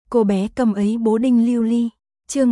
Cô bé cầm ấy bố đinh lưu ly. Chương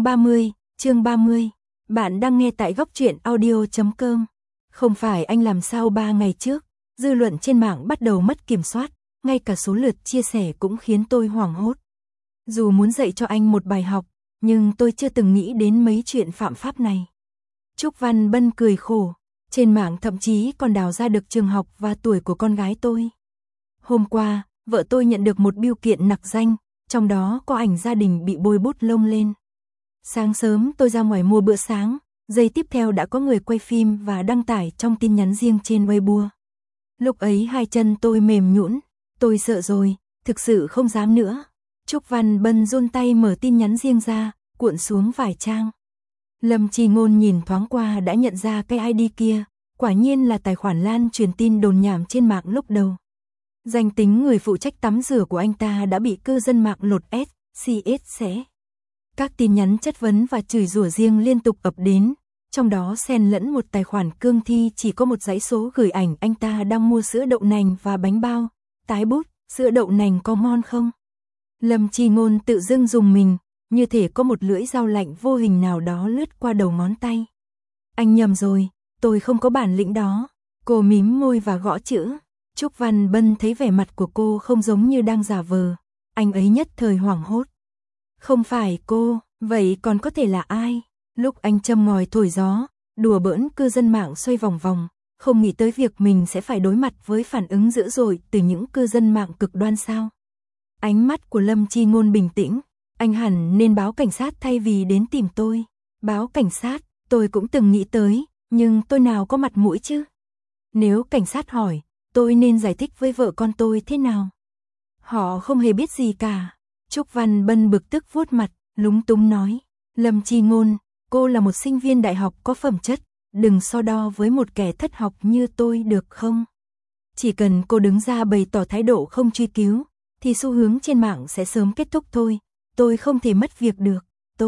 30. Bạn đang nghe tại góc truyện audio.com. Không phải anh làm sao 3 ngày trước, dư luận trên mạng bắt đầu mất kiểm soát, ngay cả số lượt chia sẻ cũng khiến tôi hoảng hốt. Dù muốn dạy cho anh một bài học, nhưng tôi chưa từng nghĩ đến mấy chuyện phạm pháp này. Trúc Văn Bân cười khổ, trên mạng thậm chí còn đào ra được trường học và tuổi của con gái tôi. Hôm qua, vợ tôi nhận được một bưu kiện nặc danh, trong đó có ảnh gia đình bị bôi bút lông lên. Sáng sớm tôi ra ngoài mua bữa sáng, giây tiếp theo đã có người quay phim và đăng tải trong tin nhắn riêng trên Weibo. Lúc ấy hai chân tôi mềm nhũn, tôi sợ rồi, thực sự không dám nữa. Trúc Văn Bân run tay mở tin nhắn riêng ra, cuộn xuống vài trang. Lâm Chi Ngôn nhìn thoáng qua đã nhận ra cái ID kia, quả nhiên là tài khoản lan truyền tin đồn nhảm trên mạng lúc đầu. Danh tính người phụ trách tắm rửa của anh ta đã bị cư dân mạng lột SCS xé. Các tin nhắn chất vấn và chửi rủa riêng liên tục ập đến, trong đó xen lẫn một tài khoản cương thi chỉ có một dãy số gửi ảnh anh ta đang mua sữa đậu nành và bánh bao. Tái bút, sữa đậu nành có ngon không? Lâm Chi Ngôn tự dưng dùng mình, như thể có một lưỡi dao lạnh vô hình nào đó lướt qua đầu ngón tay. Anh nhầm rồi, tôi không có bản lĩnh đó. Cô mím môi và gõ chữ. Trúc Văn Bân thấy vẻ mặt của cô không giống như đang giả vờ, anh ấy nhất thời hoảng hốt. Không phải cô, vậy còn có thể là ai? Lúc anh châm ngòi thổi gió, đùa bỡn cư dân mạng xoay vòng vòng, không nghĩ tới việc mình sẽ phải đối mặt với phản ứng dữ dội từ những cư dân mạng cực đoan sao. Ánh mắt của Lâm Chi Ngôn bình tĩnh, anh hẳn nên báo cảnh sát thay vì đến tìm tôi. Báo cảnh sát, tôi cũng từng nghĩ tới, nhưng tôi nào có mặt mũi chứ? Nếu cảnh sát hỏi, tôi nên giải thích với vợ con tôi thế nào? Họ không hề biết gì cả. Trúc Văn Bân bực tức vuốt mặt, lúng túng nói. Lâm Chi Ngôn, cô là một sinh viên đại học có phẩm chất, đừng so đo với một kẻ thất học như tôi được không? Chỉ cần cô đứng ra bày tỏ thái độ không truy cứu, thì xu hướng trên mạng sẽ sớm kết thúc thôi. Tôi không thể mất việc được,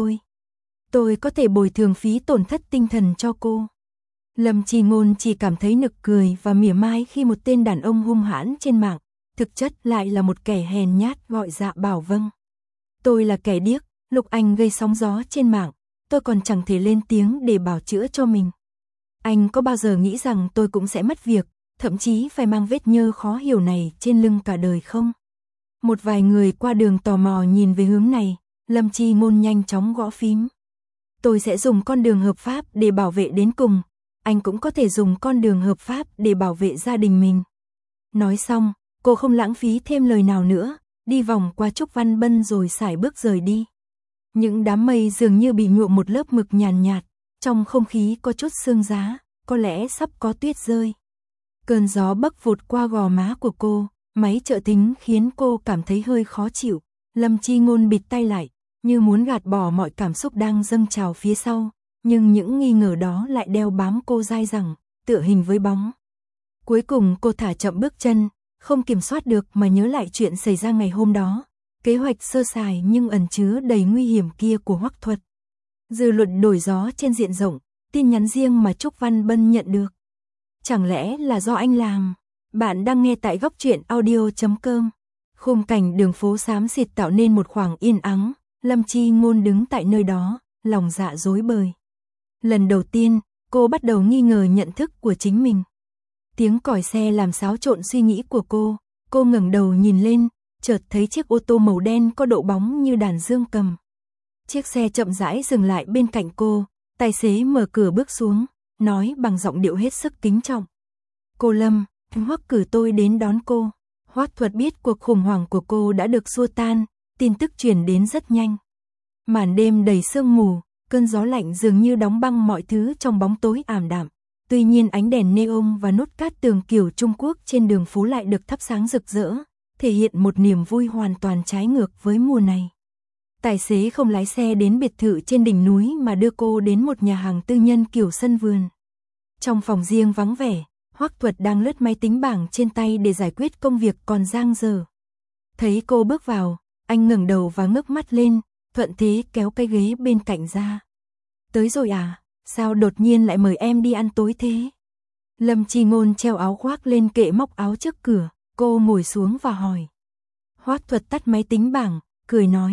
tôi có thể bồi thường phí tổn thất tinh thần cho cô. Lâm Chi Ngôn chỉ cảm thấy nực cười và mỉa mai khi một tên đàn ông hung hãn trên mạng, thực chất lại là một kẻ hèn nhát gọi dạ bảo vâng. Tôi là kẻ điếc, lúc anh gây sóng gió trên mạng, tôi còn chẳng thể lên tiếng để bảo chữa cho mình. Anh có bao giờ nghĩ rằng tôi cũng sẽ mất việc, thậm chí phải mang vết nhơ khó hiểu này trên lưng cả đời không? Một vài người qua đường tò mò nhìn về hướng này, Lâm Chi Ngôn nhanh chóng gõ phím. Tôi sẽ dùng con đường hợp pháp để bảo vệ đến cùng, anh cũng có thể dùng con đường hợp pháp để bảo vệ gia đình mình. Nói xong, cô không lãng phí thêm lời nào nữa, đi vòng qua Trúc Văn Bân rồi sải bước rời đi. Những đám mây dường như bị nhuộm một lớp mực nhàn nhạt, trong không khí có chút sương giá, có lẽ sắp có tuyết rơi. Cơn gió bấc vụt qua gò má của cô, máy trợ thính khiến cô cảm thấy hơi khó chịu. Lâm Chi Ngôn bịt tay lại, như muốn gạt bỏ mọi cảm xúc đang dâng trào phía sau, nhưng những nghi ngờ đó lại đeo bám cô dai dẳng, tựa hình với bóng. Cuối cùng cô thả chậm bước chân, không kiểm soát được mà nhớ lại chuyện xảy ra ngày hôm đó, kế hoạch sơ sài nhưng ẩn chứa đầy nguy hiểm kia của Hoắc Thuật. Dư luận đổi gió trên diện rộng, tin nhắn riêng mà Trúc Văn Bân nhận được. Chẳng lẽ là do anh làm? Bạn đang nghe tại góc truyện audio.com. Khung cảnh đường phố xám xịt tạo nên một khoảng yên ắng, Lâm Chi Ngôn đứng tại nơi đó, lòng dạ rối bời. Lần đầu tiên, cô bắt đầu nghi ngờ nhận thức của chính mình. Tiếng còi xe làm xáo trộn suy nghĩ của cô ngẩng đầu nhìn lên, chợt thấy chiếc ô tô màu đen có độ bóng như đàn dương cầm. Chiếc xe chậm rãi dừng lại bên cạnh cô, tài xế mở cửa bước xuống, nói bằng giọng điệu hết sức kính trọng. Cô Lâm, Hoắc cử tôi đến đón cô. Hoắc Thuật biết cuộc khủng hoảng của cô đã được xua tan, tin tức truyền đến rất nhanh. Màn đêm đầy sương mù, cơn gió lạnh dường như đóng băng mọi thứ trong bóng tối ảm đạm. Tuy nhiên ánh đèn neon và nút cát tường kiểu Trung Quốc trên đường phố lại được thắp sáng rực rỡ, thể hiện một niềm vui hoàn toàn trái ngược với mùa này. Tài xế không lái xe đến biệt thự trên đỉnh núi mà đưa cô đến một nhà hàng tư nhân kiểu sân vườn. Trong phòng riêng vắng vẻ, Hoắc Thuật đang lướt máy tính bảng trên tay để giải quyết công việc còn dang dở. Thấy cô bước vào, anh ngẩng đầu và ngước mắt lên, thuận thế kéo cái ghế bên cạnh ra. Tới rồi à, sao đột nhiên lại mời em đi ăn tối thế? Lâm Chi Ngôn treo áo khoác lên kệ móc áo trước cửa, cô ngồi xuống và hỏi. Hoắc Thuật tắt máy tính bảng, cười nói,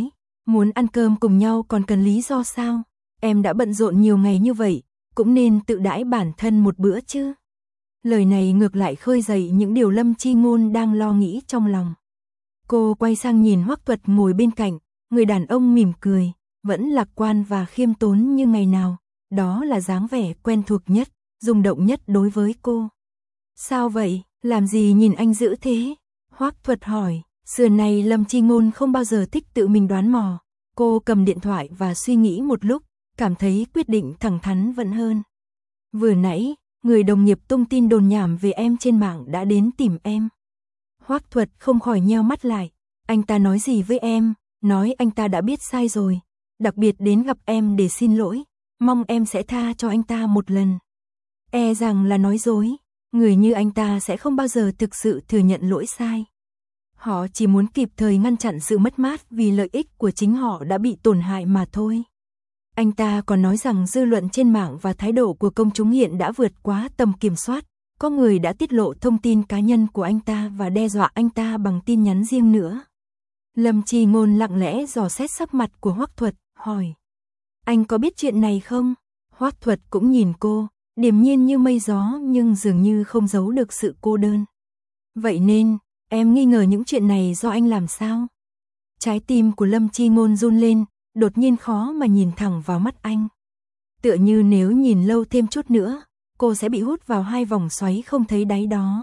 Muốn ăn cơm cùng nhau còn cần lý do sao? Em đã bận rộn nhiều ngày như vậy, cũng nên tự đãi bản thân một bữa chứ. Lời này ngược lại khơi dậy những điều Lâm Chi Ngôn đang lo nghĩ trong lòng. Cô quay sang nhìn Hoắc Tuật ngồi bên cạnh, người đàn ông mỉm cười, vẫn lạc quan và khiêm tốn như ngày nào, đó là dáng vẻ quen thuộc nhất, rung động nhất đối với cô. Sao vậy, làm gì nhìn anh dữ thế? Hoắc Tuật hỏi, xưa này Lâm Chi Ngôn không bao giờ thích tự mình đoán mò. Cô cầm điện thoại và suy nghĩ một lúc, cảm thấy quyết định thẳng thắn vẫn hơn. Vừa nãy, người đồng nghiệp tung tin đồn nhảm về em trên mạng đã đến tìm em. Hoắc Tuật không khỏi nheo mắt lại, anh ta nói gì với em? Nói anh ta đã biết sai rồi, đặc biệt đến gặp em để xin lỗi, mong em sẽ tha cho anh ta một lần. E rằng là nói dối, người như anh ta sẽ không bao giờ thực sự thừa nhận lỗi sai. Họ chỉ muốn kịp thời ngăn chặn sự mất mát vì lợi ích của chính họ đã bị tổn hại mà thôi. Anh ta còn nói rằng dư luận trên mạng và thái độ của công chúng hiện đã vượt quá tầm kiểm soát, có người đã tiết lộ thông tin cá nhân của anh ta và đe dọa anh ta bằng tin nhắn riêng nữa. Lâm Chi Ngôn lặng lẽ dò xét sắc mặt của Hoắc Tuật, hỏi. Anh có biết chuyện này không? Hoắc Tuật cũng nhìn cô, điềm nhiên như mây gió nhưng dường như không giấu được sự cô đơn. Vậy nên, em nghi ngờ những chuyện này do anh làm sao? Trái tim của Lâm Chi Ngôn run lên, đột nhiên khó mà nhìn thẳng vào mắt anh. Tựa như nếu nhìn lâu thêm chút nữa, cô sẽ bị hút vào hai vòng xoáy không thấy đáy đó.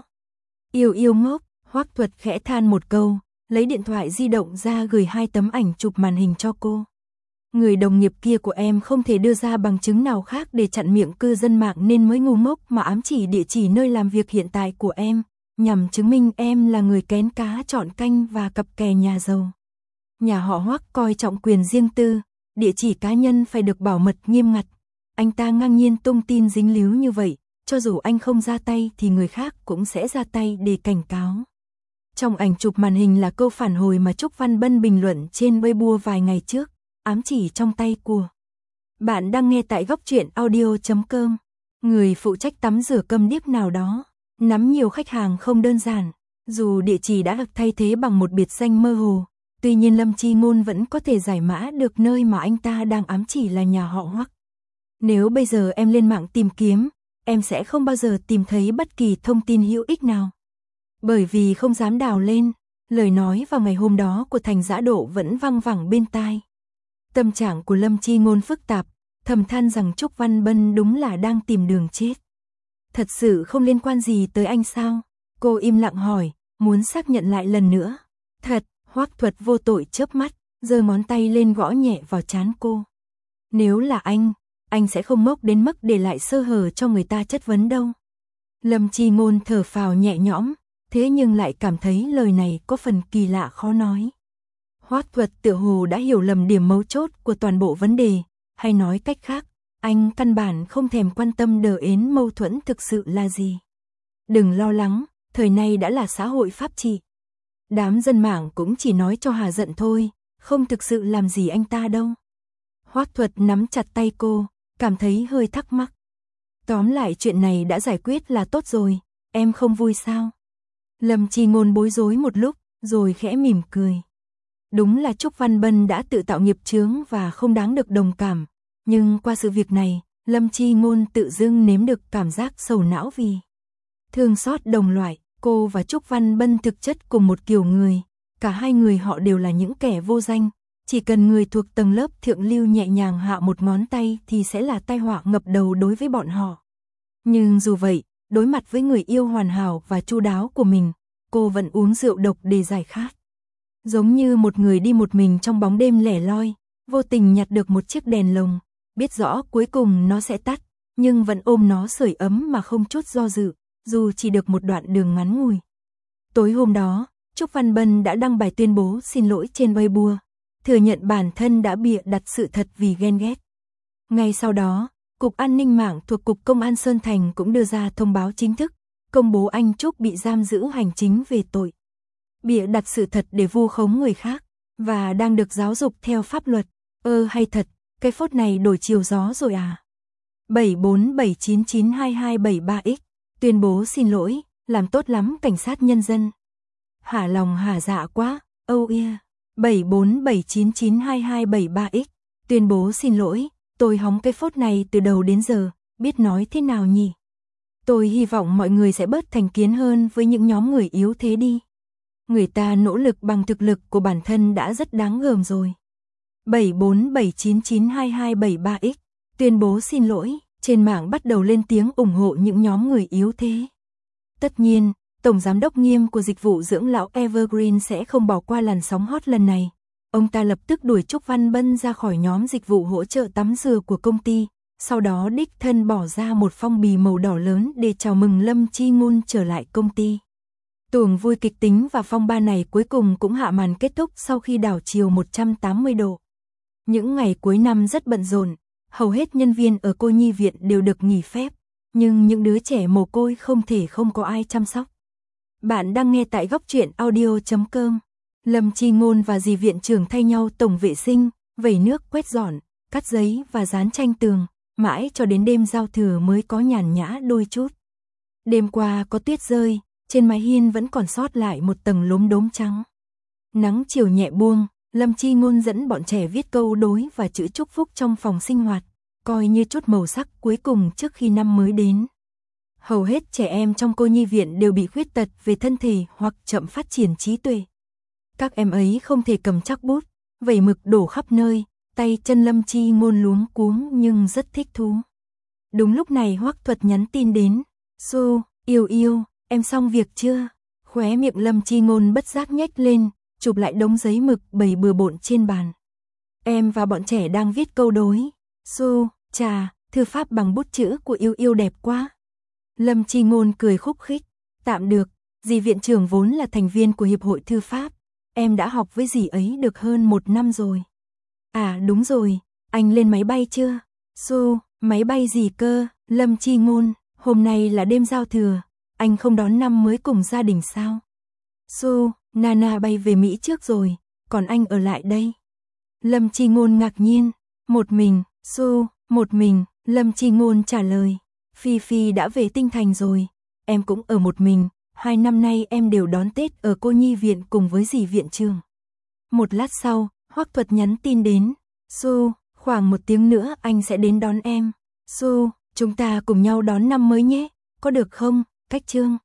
Yêu ngốc, Hoắc Tuật khẽ than một câu, lấy điện thoại di động ra gửi 2 tấm ảnh chụp màn hình cho cô. Người đồng nghiệp kia của em không thể đưa ra bằng chứng nào khác để chặn miệng cư dân mạng nên mới ngu ngốc mà ám chỉ địa chỉ nơi làm việc hiện tại của em, nhằm chứng minh em là người kén cá chọn canh và cặp kè nhà giàu. Nhà họ Hoắc coi trọng quyền riêng tư, địa chỉ cá nhân phải được bảo mật nghiêm ngặt. Anh ta ngang nhiên tung tin dính líu như vậy, cho dù anh không ra tay thì người khác cũng sẽ ra tay để cảnh cáo. Trong ảnh chụp màn hình là câu phản hồi mà Trúc Văn Bân bình luận trên Weibo vài ngày trước, ám chỉ trong tay của. Bạn đang nghe tại góc truyện audio.com. Người phụ trách tắm rửa câm điếc nào đó, nắm nhiều khách hàng không đơn giản, dù địa chỉ đã được thay thế bằng một biệt danh mơ hồ. Tuy nhiên Lâm Chi Ngôn vẫn có thể giải mã được nơi mà anh ta đang ám chỉ là nhà họ Hoắc. Nếu bây giờ em lên mạng tìm kiếm, em sẽ không bao giờ tìm thấy bất kỳ thông tin hữu ích nào. Bởi vì không dám đào lên, lời nói vào ngày hôm đó của Thành Dã Độ vẫn văng vẳng bên tai. Tâm trạng của Lâm Chi Ngôn phức tạp, thầm than rằng Trúc Văn Bân đúng là đang tìm đường chết. Thật sự không liên quan gì tới anh sao? Cô im lặng hỏi, muốn xác nhận lại lần nữa. Thật. Hoắc Tuật vô tội chớp mắt, giơ ngón tay lên gõ nhẹ vào trán cô. Nếu là anh sẽ không ngốc đến mức để lại sơ hở cho người ta chất vấn đâu. Lâm Chi Ngôn thở phào nhẹ nhõm, thế nhưng lại cảm thấy lời này có phần kỳ lạ khó nói. Hoắc Tuật tựa hồ đã hiểu lầm điểm mấu chốt của toàn bộ vấn đề, hay nói cách khác, anh căn bản không thèm quan tâm đờ ến mâu thuẫn thực sự là gì. Đừng lo lắng, thời nay đã là xã hội pháp trị. Đám dân mạng cũng chỉ nói cho hà giận thôi, không thực sự làm gì anh ta đâu. Hoắc Tuật nắm chặt tay cô, cảm thấy hơi thắc mắc. Tóm lại chuyện này đã giải quyết là tốt rồi, em không vui sao? Lâm Chi Ngôn bối rối một lúc, rồi khẽ mỉm cười. Đúng là Trúc Văn Bân đã tự tạo nghiệp chướng và không đáng được đồng cảm, nhưng qua sự việc này, Lâm Chi Ngôn tự dưng nếm được cảm giác sầu não vì thương xót đồng loại. Cô và Trúc Văn Bân thực chất cùng một kiểu người, cả hai người họ đều là những kẻ vô danh, chỉ cần người thuộc tầng lớp thượng lưu nhẹ nhàng hạ một ngón tay thì sẽ là tai họa ngập đầu đối với bọn họ. Nhưng dù vậy, đối mặt với người yêu hoàn hảo và chu đáo của mình, cô vẫn uống rượu độc để giải khát. Giống như một người đi một mình trong bóng đêm lẻ loi, vô tình nhặt được một chiếc đèn lồng, biết rõ cuối cùng nó sẽ tắt, nhưng vẫn ôm nó sưởi ấm mà không chút do dự. Dù chỉ được một đoạn đường ngắn ngủi. Tối hôm đó, Trúc Văn Bân đã đăng bài tuyên bố xin lỗi trên Weibo, thừa nhận bản thân đã bịa đặt sự thật vì ghen ghét. Ngay sau đó, Cục An ninh mạng thuộc Cục Công an Sơn Thành cũng đưa ra thông báo chính thức, công bố anh Trúc bị giam giữ hành chính về tội bịa đặt sự thật để vu khống người khác, và đang được giáo dục theo pháp luật. Hay thật, cái phốt này đổi chiều gió rồi à? 7479922273x tuyên bố xin lỗi, làm tốt lắm cảnh sát nhân dân. Hả lòng hả dạ quá, yeah. 7479922273X. Tuyên bố xin lỗi, tôi hóng cái phốt này từ đầu đến giờ, biết nói thế nào nhỉ? Tôi hy vọng mọi người sẽ bớt thành kiến hơn với những nhóm người yếu thế đi. Người ta nỗ lực bằng thực lực của bản thân đã rất đáng gờm rồi. 7479922273X. Tuyên bố xin lỗi, trên mạng bắt đầu lên tiếng ủng hộ những nhóm người yếu thế. Tất nhiên, Tổng Giám đốc Nghiêm của dịch vụ dưỡng lão Evergreen sẽ không bỏ qua làn sóng hot lần này. Ông ta lập tức đuổi Trúc Văn Bân ra khỏi nhóm dịch vụ hỗ trợ tắm rửa của công ty, sau đó đích thân bỏ ra một phong bì màu đỏ lớn để chào mừng Lâm Chi Ngôn trở lại công ty. Tuồng vui kịch tính và phong ba này cuối cùng cũng hạ màn kết thúc sau khi đảo chiều 180 độ. Những ngày cuối năm rất bận rộn, hầu hết nhân viên ở cô nhi viện đều được nghỉ phép, nhưng những đứa trẻ mồ côi không thể không có ai chăm sóc. Bạn đang nghe tại góc truyện audio.com. Lâm Chi Ngôn và dì viện trưởng thay nhau tổng vệ sinh, vẩy nước, quét dọn, cắt giấy và dán tranh tường, mãi cho đến đêm giao thừa mới có nhàn nhã đôi chút. Đêm qua có tuyết rơi, trên mái hiên vẫn còn sót lại một tầng lốm đốm trắng. Nắng chiều nhẹ buông, Lâm Chi Ngôn dẫn bọn trẻ viết câu đối và chữ chúc phúc trong phòng sinh hoạt, coi như chút màu sắc cuối cùng trước khi năm mới đến. Hầu hết trẻ em trong cô nhi viện đều bị khuyết tật về thân thể hoặc chậm phát triển trí tuệ. Các em ấy không thể cầm chắc bút, vẩy mực đổ khắp nơi, tay chân Lâm Chi Ngôn luống cuống nhưng rất thích thú. Đúng lúc này Hoắc Thuật nhắn tin đến, "Su, yêu yêu, em xong việc chưa?" Khóe miệng Lâm Chi Ngôn bất giác nhếch lên, chụp lại đống giấy mực bày bừa bộn trên bàn. "Em và bọn trẻ đang viết câu đối." "Su, chà, thư pháp bằng bút chữ của yêu yêu đẹp quá." Lâm Chi Ngôn cười khúc khích, "Tạm được, dì viện trưởng vốn là thành viên của Hiệp hội Thư pháp, em đã học với dì ấy được hơn 1 năm rồi." "À đúng rồi, anh lên máy bay chưa?" "Su, máy bay gì cơ?" Lâm Chi Ngôn, "Hôm nay là đêm giao thừa, anh không đón năm mới cùng gia đình sao?" "Su, Nana bay về Mỹ trước rồi, còn anh ở lại đây." Lâm Chi Ngôn ngạc nhiên, "Một mình?" "Su, một mình." Lâm Chi Ngôn trả lời, "Phi Phi đã về Tinh Thành rồi, em cũng ở một mình, 2 năm nay em đều đón Tết ở cô nhi viện cùng với dì viện trưởng." Một lát sau, Hoắc Thuật nhắn tin đến, "Su, khoảng 1 tiếng nữa anh sẽ đến đón em. Su, chúng ta cùng nhau đón năm mới nhé, có được không?" Cách chương